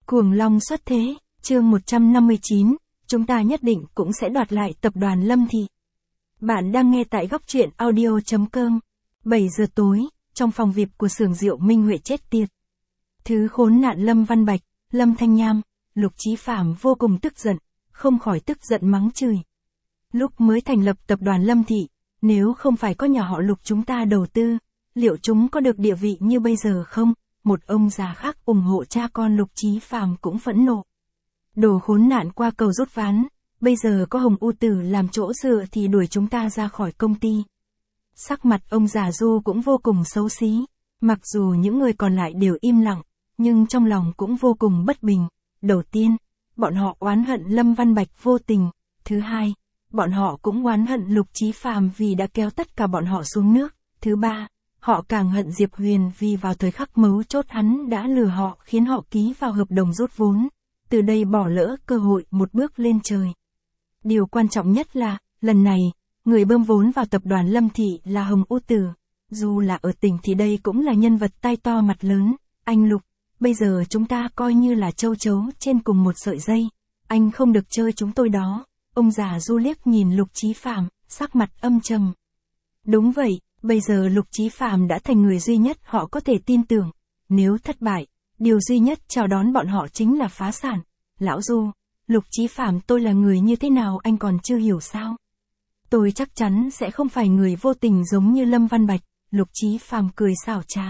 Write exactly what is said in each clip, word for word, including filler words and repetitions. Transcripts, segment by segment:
Cuồng Long xuất thế, chương một trăm năm mươi chín, chúng ta nhất định cũng sẽ đoạt lại tập đoàn Lâm Thị. Bạn đang nghe tại góc truyện audio chấm com. bảy giờ tối, trong phòng vi ai pi của xưởng rượu Minh Huệ chết tiệt. Thứ khốn nạn Lâm Văn Bạch, Lâm Thanh Nham, Lục Chí Phạm vô cùng tức giận, không khỏi tức giận mắng chửi. Lúc mới thành lập tập đoàn Lâm Thị, nếu không phải có nhà họ Lục chúng ta đầu tư, liệu chúng có được địa vị như bây giờ không? Một ông già khác ủng hộ cha con Lục Chí Phạm cũng phẫn nộ. Đồ khốn nạn qua cầu rút ván, bây giờ có Hồng U Tử làm chỗ dựa thì đuổi chúng ta ra khỏi công ty. Sắc mặt ông già Du cũng vô cùng xấu xí, mặc dù những người còn lại đều im lặng, nhưng trong lòng cũng vô cùng bất bình. Đầu tiên, bọn họ oán hận Lâm Văn Bạch vô tình. Thứ hai, bọn họ cũng oán hận Lục Chí Phạm vì đã kéo tất cả bọn họ xuống nước. Thứ ba, họ càng hận Diệp Huyền vì vào thời khắc mấu chốt hắn đã lừa họ khiến họ ký vào hợp đồng rút vốn, từ đây bỏ lỡ cơ hội một bước lên trời. Điều quan trọng nhất là, lần này, người bơm vốn vào tập đoàn Lâm Thị là Hồng U Tử. Dù là ở tỉnh thì đây cũng là nhân vật tai to mặt lớn. Anh Lục, bây giờ chúng ta coi như là châu chấu trên cùng một sợi dây. Anh không được chơi chúng tôi đó. Ông già Du liếc nhìn Lục Chí Phạm, sắc mặt âm trầm. Đúng vậy, bây giờ Lục Chí Phạm đã thành người duy nhất họ có thể tin tưởng. Nếu thất bại, điều duy nhất chào đón bọn họ chính là phá sản. Lão Du, Lục Chí Phạm tôi là người như thế nào anh còn chưa hiểu sao? Tôi chắc chắn sẽ không phải người vô tình giống như Lâm Văn Bạch. Lục Chí Phạm cười xảo trá.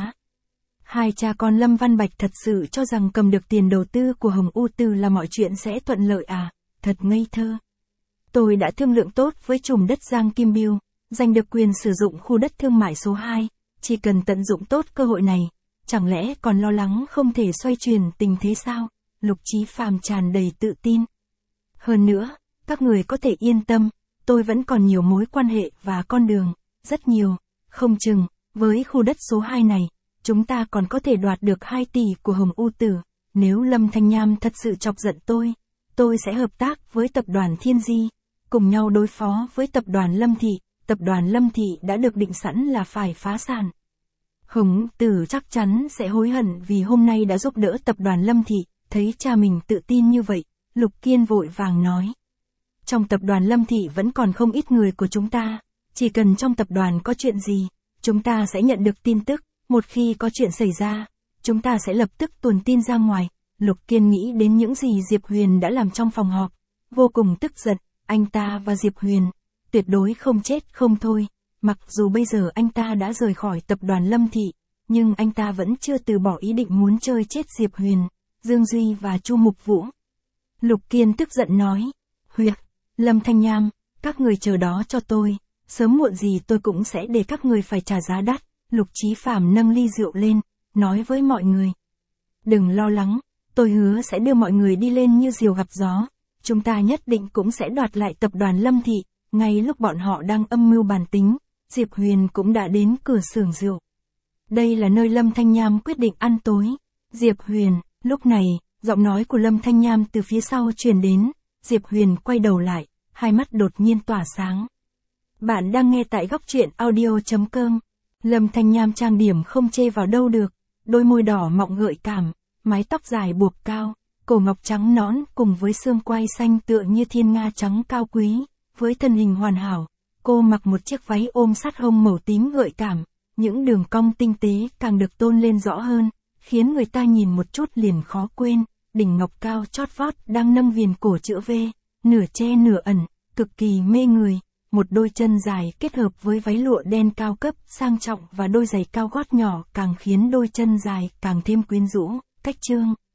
Hai cha con Lâm Văn Bạch thật sự cho rằng cầm được tiền đầu tư của Hồng U Tử là mọi chuyện sẽ thuận lợi à? Thật ngây thơ. Tôi đã thương lượng tốt với trùm đất Giang Kim Biêu, giành được quyền sử dụng khu đất thương mại số hai, chỉ cần tận dụng tốt cơ hội này, chẳng lẽ còn lo lắng không thể xoay chuyển tình thế sao? Lục Chí Phạm tràn đầy tự tin. Hơn nữa, các người có thể yên tâm, tôi vẫn còn nhiều mối quan hệ và con đường, rất nhiều, không chừng, với khu đất số hai này, chúng ta còn có thể đoạt được hai tỷ của Hồng U Tử. Nếu Lâm Thanh Nham thật sự chọc giận tôi, tôi sẽ hợp tác với tập đoàn Thiên Di, cùng nhau đối phó với tập đoàn Lâm Thị. Tập đoàn Lâm Thị đã được định sẵn là phải phá sản. Hồng Tử chắc chắn sẽ hối hận vì hôm nay đã giúp đỡ tập đoàn Lâm Thị. Thấy cha mình tự tin như vậy, Lục Kiên vội vàng nói. Trong tập đoàn Lâm Thị vẫn còn không ít người của chúng ta, chỉ cần trong tập đoàn có chuyện gì, chúng ta sẽ nhận được tin tức, một khi có chuyện xảy ra, chúng ta sẽ lập tức tuồn tin ra ngoài. Lục Kiên nghĩ đến những gì Diệp Huyền đã làm trong phòng họp, vô cùng tức giận, anh ta và Diệp Huyền, tuyệt đối không chết không thôi, mặc dù bây giờ anh ta đã rời khỏi tập đoàn Lâm Thị, nhưng anh ta vẫn chưa từ bỏ ý định muốn chơi chết Diệp Huyền, Dương Duy và Chu Mục Vũ. Lục Kiên tức giận nói, Huyệt, Lâm Thanh Nham, các người chờ đó cho tôi, sớm muộn gì tôi cũng sẽ để các người phải trả giá đắt. Lục Chí Phạm nâng ly rượu lên, nói với mọi người. Đừng lo lắng, tôi hứa sẽ đưa mọi người đi lên như diều gặp gió, chúng ta nhất định cũng sẽ đoạt lại tập đoàn Lâm Thị. Ngay lúc bọn họ đang âm mưu bàn tính, Diệp Huyền cũng đã đến cửa xưởng rượu. Đây là nơi Lâm Thanh Nham quyết định ăn tối. Diệp Huyền, lúc này, giọng nói của Lâm Thanh Nham từ phía sau truyền đến, Diệp Huyền quay đầu lại, hai mắt đột nhiên tỏa sáng. Bạn đang nghe tại góc truyện audio chấm com. Lâm Thanh Nham trang điểm không chê vào đâu được, đôi môi đỏ mọng gợi cảm, mái tóc dài buộc cao, cổ ngọc trắng nõn cùng với xương quai xanh tựa như thiên nga trắng cao quý, với thân hình hoàn hảo, cô mặc một chiếc váy ôm sát hông màu tím gợi cảm, những đường cong tinh tế càng được tôn lên rõ hơn, khiến người ta nhìn một chút liền khó quên, đỉnh ngọc cao chót vót đang nâng viền cổ chữ V, nửa che nửa ẩn, cực kỳ mê người. Một đôi chân dài kết hợp với váy lụa đen cao cấp, sang trọng và đôi giày cao gót nhỏ càng khiến đôi chân dài càng thêm quyến rũ, cách trương.